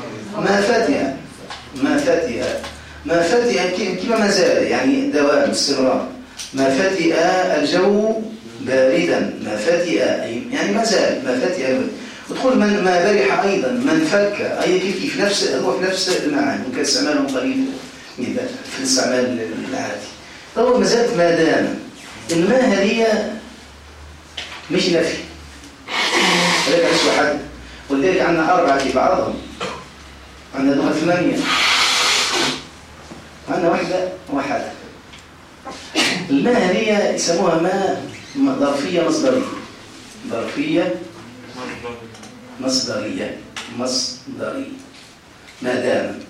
ما فتئ كيف ما زال يعني دوام استمرار. ما فتئ الجو باردا. ما فتئ يعني ما زال. ما فتئ وتقول من ما برح أيضا من فك أي كيف نفس الروح نفس المعاني. ممكن استعمالهم قليل في الاستعمال العادي. طبعا ما زالت ما دام. الماء هذه مش نفي ولكن عشت واحد، ولذلك عندنا 4 في بعضهم. عندنا دول 8. عندنا واحدة. الماء هذه يسموها ماء ظرفية مصدرية. ظرفية مصدرية. ما دام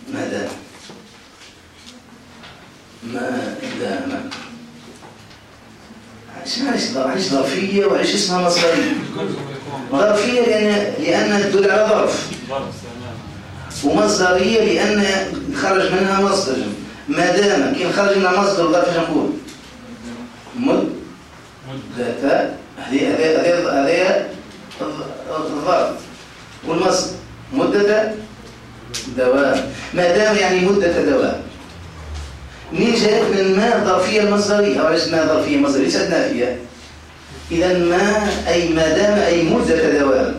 عايش ظرفية وعايش اسمها مصدرية. ظرفية لأن تدل على ظرف، ومصدرية لأن خرج منها مصدر. ما دام كي خرج منها مصدر ظرف نقول مدة. هذه الظرف والمصدر مدة دوام. ما دام يعني مدة دوام. منين جاءت من ما ظرفية المصدرية أو ليست ما ظرفية مصدرية ليست نافية. إذا ما أي ما دام أي مدة دوام.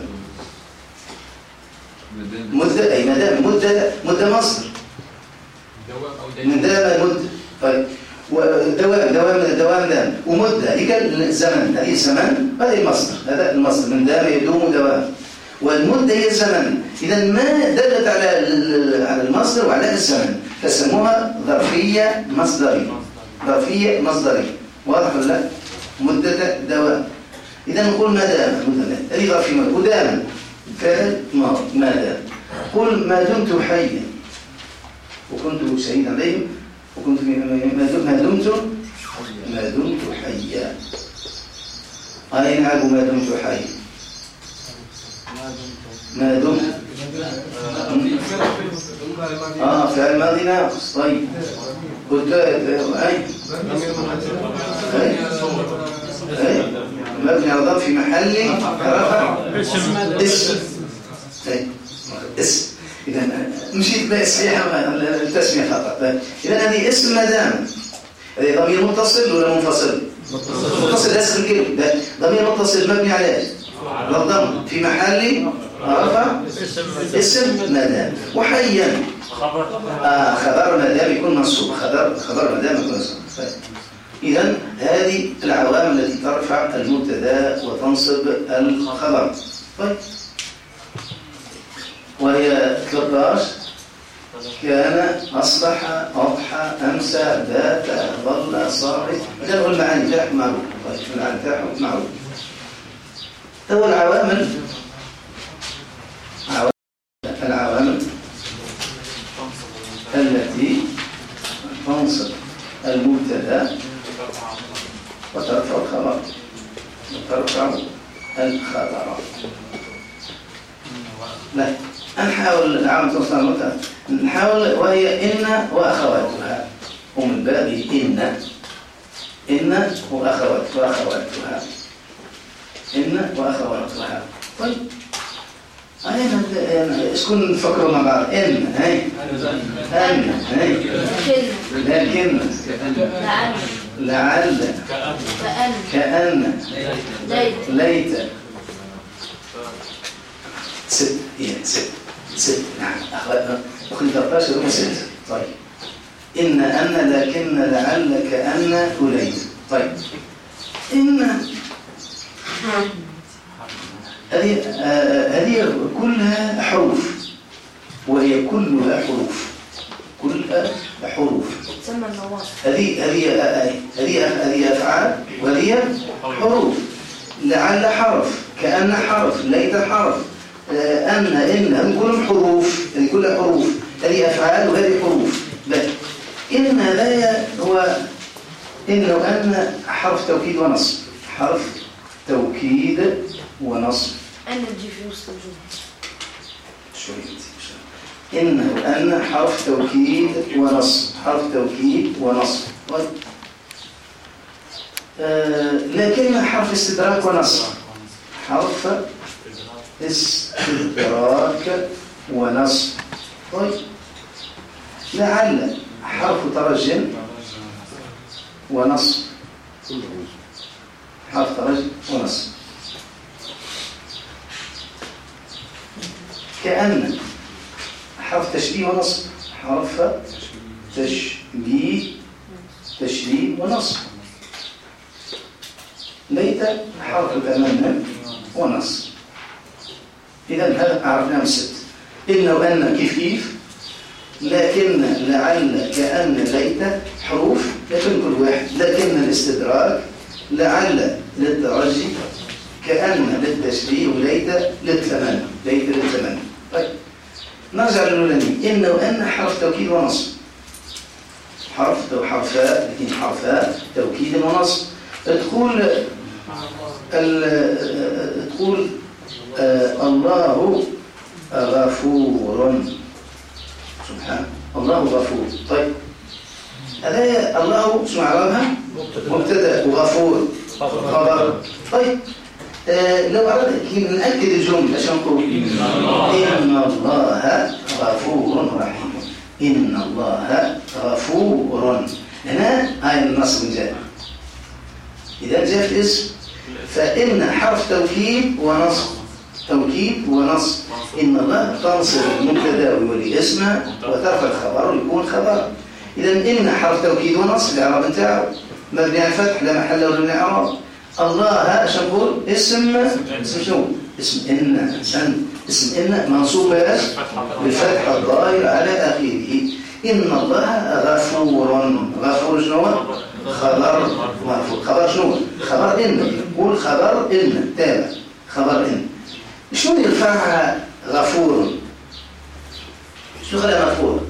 مدة أي ما دام مدة مصدر من دام مدة. طيب دوام دام ومدة هي الزمن. هذه الزمن هذه المصدر. هذا المصدر من دام يدوم دوام والمدة هي الزمن. إذا ما دلت على المصدر وعلى الزمن فسموها ظرفية مصدرية. ظرفية مصدرية واضح ولا لا؟ مدة دوام. إذا نقول ما دام مدة هذه ظرفية وداما فعل ما دام. قل ما دمت حيا وكنت شهيدا عليهم وكنت ما دمت حيا. أين عاد ما دمت حيا؟ ما دمت فعل ماضي ناقص. طيب قلت أي مبني على ظرف في محل رفع اسم. إذا مشيت بصحيحة التسمية فقط. إذا هذه اسم ما دام. هذه ضمير متصل ولا منفصل؟ متصل. اسم الكلمة ضمير متصل مبني على الضم في محل رفع اسم ما دام. وحيا خبر ما دام يكون منصوب. خبر ما دام يكون منصوب. إذا هذه العوامل التي ترفع المبتدا وتنصب الخبر. طيب وهي 13 كان أصبح أضحى أمسى بات ظل صاحب. هذا هو المعاني تاعهم معروف. طيب المعاني تاعهم معروف. هو العوامل التي تنصب المبتدا وترفع الخبر. لا نحاول العام توصل المبتدا. نحاول وهي إن وأخواتها. ومن باب إن وأخواتها. إن وأخواتها. طيب اسكن نفكروا مع بعض. إن هاي لكن لعل كأن ليت ست. نعم أخواتنا وكل 13 هم 6. طيب إن لكن لعل كأن وليت. طيب إن هذه كلها حروف وهي كلها حروف. تسمى النواصب. هذه أفعال وهي حروف. لعل حرف كأن حرف ليت حرف إن كلهم حروف. هذه كلها حروف. هذه أفعال وهذه حروف. إن هذا هو إن وأن حرف توكيد ونصب. حرف توكيد ونصب. أن تجي في وسط الجملة. إن وأن حرف توكيد ونصب. لكن حرف استدراك ونصب. حرف استدراك ونصب. طيب لعل حرف ترجم ونصب. حرف ترجم ونصب. كأن حرف تشبيه ونصب. حرف تشبيه ونصب. ليت حرف تمنى ونصب. إذا هذا عرفناه 6. إن وأن كيف لكن لعل كأن ليت حروف لكن كل واحد. لكن الاستدراك لعل للترجي كأن للتشبيه وليت للتمنى. طيب نرجع للأولاني. إن وأن حرف توكيد ونصب. حرفاء توكيد ونصب. تقول الله غفور سبحانه. الله غفور. طيب هذا الله شو معناها؟ مبتدا وغفور خبر. طيب لو أردنا نأكد الجملة شو نقول؟ إن الله غفور رحيم. إن الله غفور. هنا هاي النصب جاء. إذا جاء في اسم فإن حرف توكيد ونصب. توكيد ونصب. إن الله تنصب المبتدا ويولي اسمه وترفع الخبر ويكون خبر. إذا إن حرف توكيد ونصب الإعراب نتاعو مبني على الفتح لا محل له من الإعراب. الله شو نقول؟ اسم شو؟ اسم إن. اسم إن منصوب بالفتح الظاهر على آخره. إن الله غفور. غفور شنو؟ خبر مرفوع. خبر شنو؟ خبر إن. قول خبر إن تابع. خبر إن. شنو يرفع غفور؟ شو خلى مرفوع؟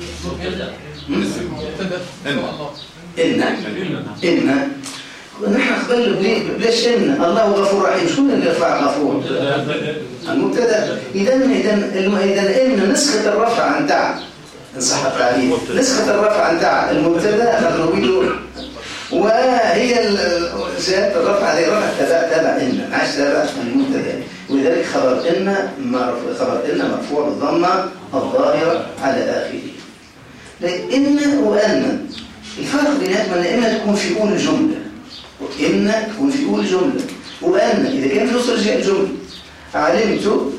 إن. نحن قبل ليش إن الله غفور رحيم؟ شو اللي يرفع غفور؟ المبتدا. إذا إن نسخة الرفع عن تاع إن صح التعريف. نسخة الرفع عن تاع المبتدا مغلوبيته وهي زيادة الرفع هذه رفع تبع إن عاش تبع المبتدا. ولذلك خبر إن مرفوع بالضمة الظاهرة على آخره. إن وأن الفرق بيناتهم أن إن تكون في أول الجملة وإن تكون في أول الجملة وأن إذا كان في وسط الجملة علمت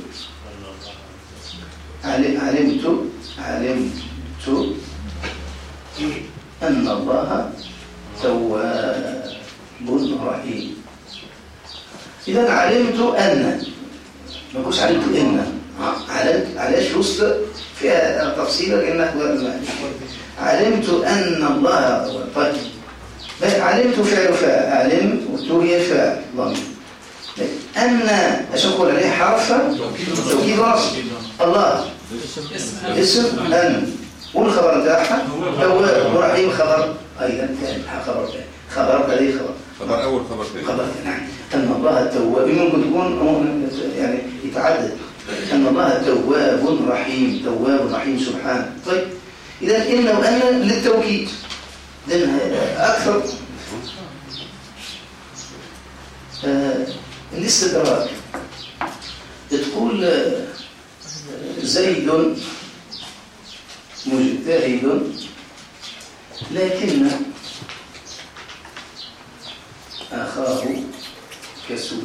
أن الله تواب رحيم. إذا علمت أن ما نقولش علمت إن. علاش وسط فيها تفصيل كأنك علمت أن الله. طيب علمت فعل فاعل. علمت هي فاعل ضمير. أن أشو نقول عليه حرف توكيد ونصب. الله اسم أن والخبر نتاعها تواب ورحيم خبر أيضا ثاني. خبر هذه خبر أول خبر ثاني. خبر نعم. أن الله تواب ممكن تكون يعني يتعدد. أن الله تواب رحيم. تواب رحيم سبحانه. طيب إذا إن وأن للتوكيد. لأن أكثر الاستدراك تقول زيد مجتهد لكن أخاه كسول.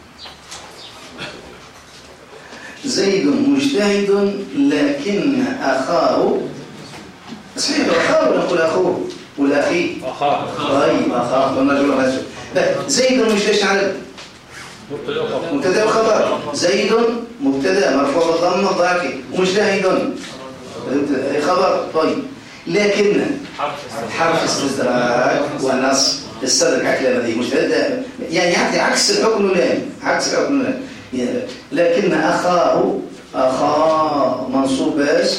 زيد مجتهد لكن أخاه صحيح أخاه ولا نقول أخوه ولا أخيه؟ أخاه. طيب أخاه والرجل رجل. زيد مجتهد على مبتدا وخبر. زيد مبتدا مرفوع بالضمه ضاكي ومجتهد خبر. طيب لكن حرف استدراك ونصب. استدرك على كلمه هذه مجتهد يعني يعطي عكس الحكم الآن. عكس الحكم الآن. لكن أخاه منصوب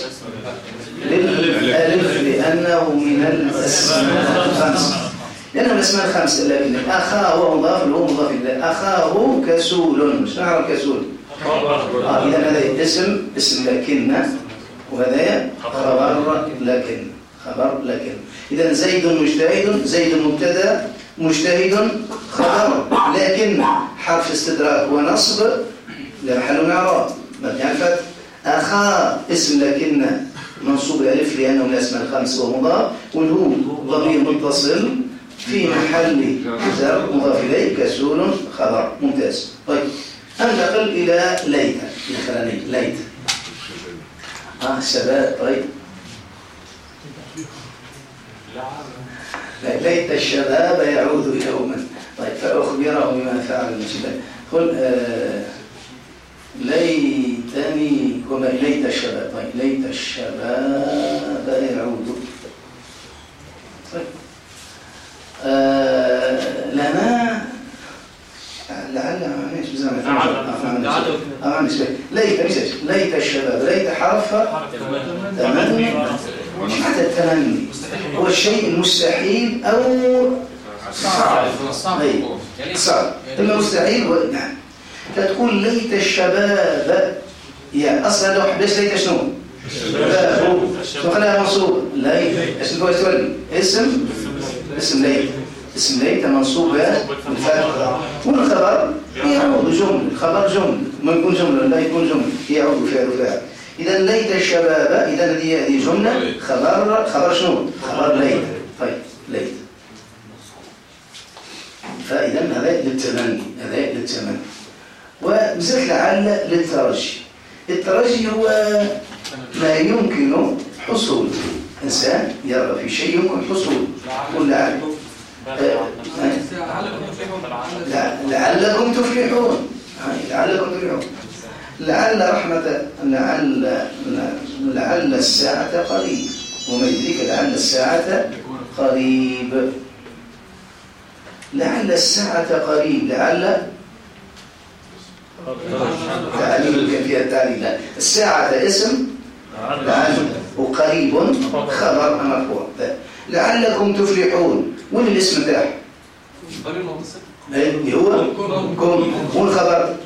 للألف لأنه من الأسماء الخمسة. لأنه من الأسماء الخمسة. لكن أخاه هو مضاف له مضاف إليه. أخاه كسول. مش نعرف كسول. إذا هذا اسم لكن وهذا خبر لكن. خبر لكن. إذا زيد مجتهد. زيد مبتدا مجتهد خبر. لكن حرف استدراك ونصب لا محل من إعراب مبني على الفتح. أخا اسم لكن منصوب الألف لأنه من الأسماء الخمس ومضاف. والهو ضمير متصل في محل جر مضاف إليه كسول خبر. ممتاز. طيب انتقل إلى ليت. الخلاني ليت شباب. طيب ليت الشباب يعود يوما. طيب فأخبره بما فعل المشباب. قل ليتني كما ليت الشباب. طيب ليت الشباب يعود. طيب لنا لعل ماشي بزاف ليت الشباب. ليت حرف تمني. مش معنى التمني هو الشيء المستحيل أو صعب. صعب إما مستحيل نعم. فتقول ليت الشباب. يا أصلا لو حبيش ليت شنو شو خلاها منصوب ليت اسم كويس تولي اسم ليت اسم ليت منصوب بالفتح والخبر يعود جمله الخبر جمله ما يكون جمله لا يكون جمله يعود فعل اذا ليت الشباب اذا هذه جمله خبر شنو خبر ليت طيب ليت فاذا هذا للتمني ومثل لعل للترجي الترجي هو ما يمكن حصول إنسان يرغب في شيء يمكن حصول قل لعلكم تفلحون لعل رحمة لعل الساعة قريب وما يدريك لعل الساعة قريب لعل الساعة قريب لعل تعليل كان فيها التعليل الساعة اسم لعل وقريب خبر مرفوع لعلكم تفلحون وين الاسم تاعه هو كن والخبر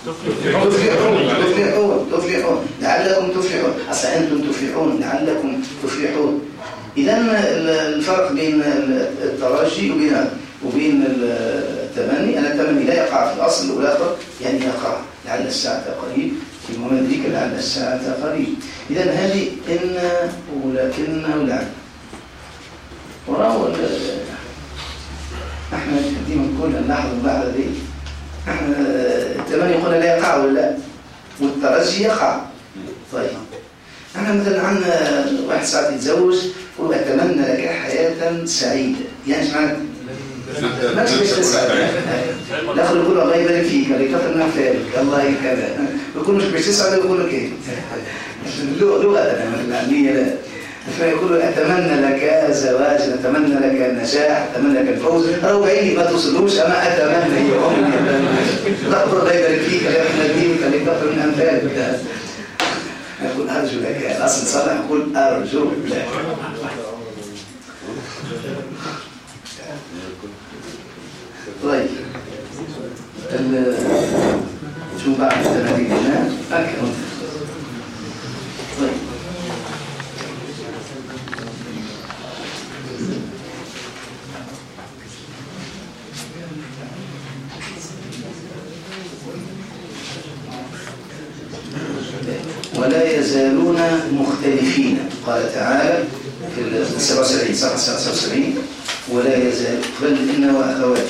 تفلحون لعلكم تفلحون أصلا أنتم تفلحون لعلكم تفلحون إذا الفرق بين الترجي وبين التمني أن التمني لا يقع في الأصل والآخر يعني يقع لعل الساعة قريب وما يدريك لعل الساعة قريب إذا هذه إن ولكن ولعل وراه احنا ديما نقول نلاحظ بعض ذي احنا التمني قلنا لا يقع ولا والترجي يقع طيب احنا مثلا عندنا واحد ساعات يتزوج يقول اتمنى لك حياة سعيدة يعني معنى ما تبيش تسعد الاخر يقول الله يبارك فيك اللي كثر من فعلك الله كذا يقول مش بيش تسعد يقول لك ايه لغة العامية لا فيقول أتمنى لك زواج أتمنى لك النجاح أتمنى لك الفوز روعي ما توصلوش أما أتمنى يوم تقدر الله يبارك فيك لأحنا دينك لكثر من أمثالك يقول أرجو لك الأصل صالح يقول أرجو لك طيب شو بعد التمارين هنا أكثر طيب ولا يزالون مختلفين قال تعالى في 77 صفحة 77 ولا يزال بل إنه وأخواته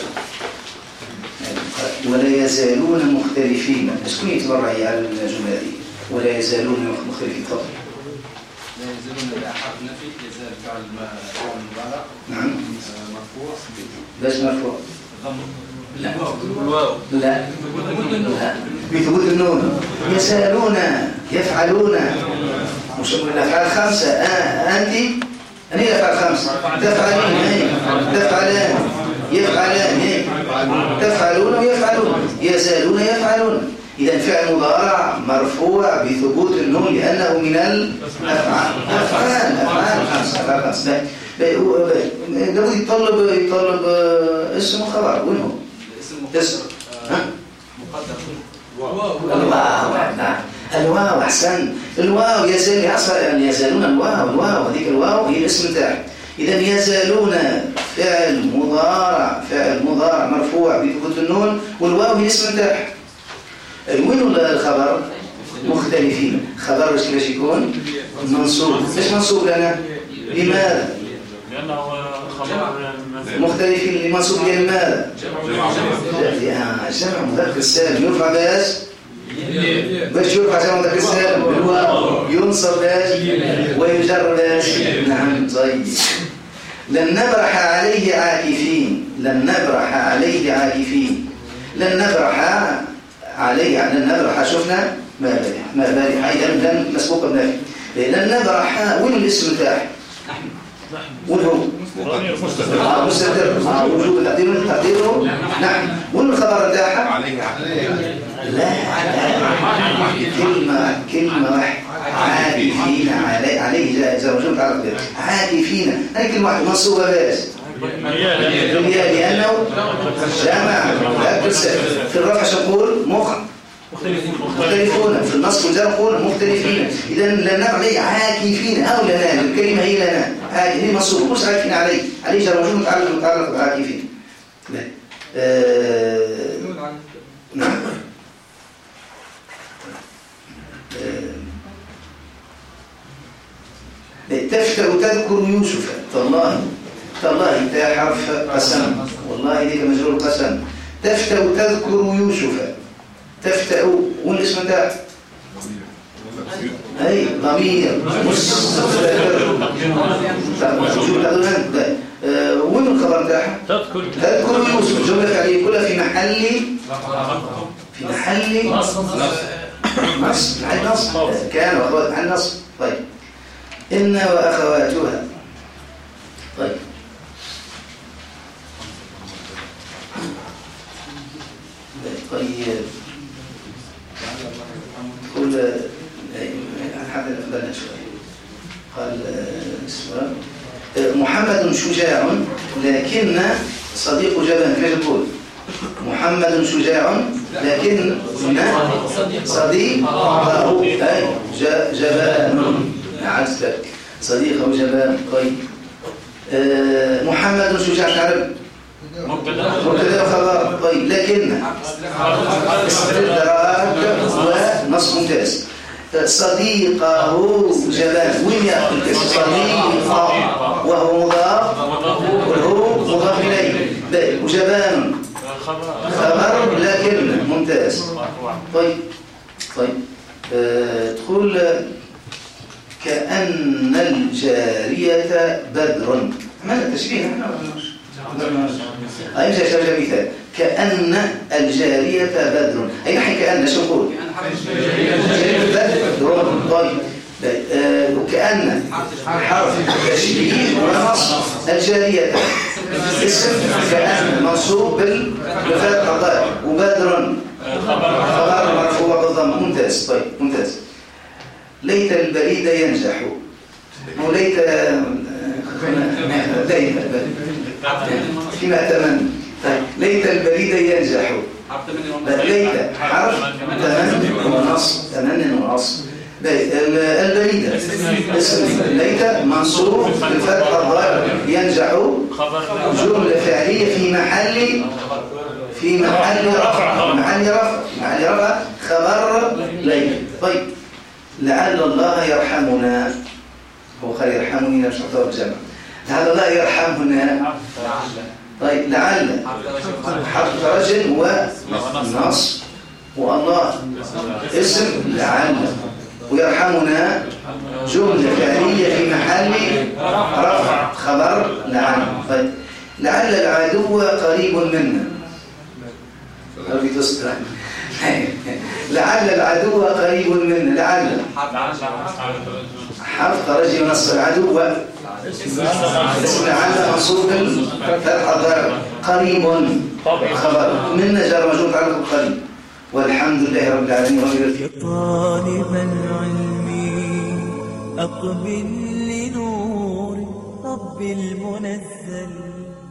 ولا يزالون مختلفين شكون يتبرع على الجملة دي ولا يزالون مختلفين فضل لا يزالون لا حرف نفي يزال فعل المضارع نعم مرفوع باش مرفوع لا لا بثبوت النون يسالون يفعلون مش الافعال خمسه انت انا الافعال خمسه تفعلين تفعلان يفعلان تفعلون ويفعلون يزالون يفعلون اذا فعل مضارع مرفوع بثبوت النون لانه من الافعال افعال خمسه لابد يطلب اسم وخبر وين هو اسم الواو احسن الواو يزال اصلا يزالون الواو هذيك الواو هي الاسم تاعك اذا يزالون فعل مضارع مرفوع بثبوت النون والواو هي الاسم تاعك وين الخبر مختلفين خبر كيفاش يكون منصوب ليش منصوب لنا لماذا لأنه خبر مختلفين منصوب لماذا جمع مذكر سالم يرفع باش يرفع جمع مذكر سالم بالواو ينصب باش ويجر باش نعم طيب لن نبرح عليه عاكفين لن نبرح شفنا ما بارح ايضا لن مسبوق بنافي لن نبرح وين الاسم تاعه وين هو مستتر وجوب تقديره نعم وين الخبر تاعها لا كلمه واحده عاكفين عليه جاء وجوب تعرف عاكفين هاي كلمه واحده منصوبه باش لأنه جمع لا تنسى في الرفع شنقول مختلفون في النص والجر مختلفين. إذا لا نقل عليه عاكفين أو لنا، الكلمة هي لنا، هذه منصوب مش عاكفين عليه جر مجرور متعلق بعاكفين. نعم. تفتأ تذكر يوسف، تالله تاء حرف قسم، والله ذيك مجرور القسم. تفتأ تذكر يوسف، تفتأ والاسم تاع أي ضمير مستتر. وين الخبر تاعها؟ تذكر يوسف، جملة فعلية كلها في محل نصب كان وأخوات محل نصب. طيب إن وأخواتها. طيب كل حتى نفضلنا شوية. قال محمد شجاع لكن صديق جبان. كيف تقول؟ محمد شجاع لكن صديقه أي جبان. عزتك صديقه جبان. طيب محمد شجاع تعرف مبتدا وخبر. طيب لكن استدراك ونصب ممتاز. صديقه جبان، وين يأخذ الكسر؟ صديقه وهو مضاف وهو مضاف إليه. وجبان خبر لكن ممتاز. طيب تقول كأن الجارية بدر. ماذا التشبيه؟ أي مثال كأن الجارية بدر. أي نحن كأن شو نقول؟ بدر. طيب وكأن حرف تشبيه ونصب. الجارية اسم كأن منصوب بالفتح الضاد، وبدر خبر مرفوع بالضم. ممتاز. طيب ممتاز. ليت البريد ينجح، وليت فيما أتمنى. طيب ليت البريد ينجح. ليت حرف تمني ونصب. البريد اسم ليت منصوب بفتح الضاد، ينجح جملة فعلية في محل رفع خبر ليت. طيب لعل الله يرحمنا. هو خير يرحمني مش حطها بالجمع. لعل الله يرحمنا. طيب لعل حرف رجل ونصب، والله اسم لعل، ويرحمنا جملة فعلية في محل رفع خبر لعل. طيب لعل العدو قريب منا. لعل العدو قريب منا. لعل حرف رجل ونصب. العدو اسم لعل منصوب فتح الضاد، قريب خبر منا جار مجرور متعلق بقريب. والحمد لله رب العالمين. يا طالب العلم أقبل لنور رب المنزل.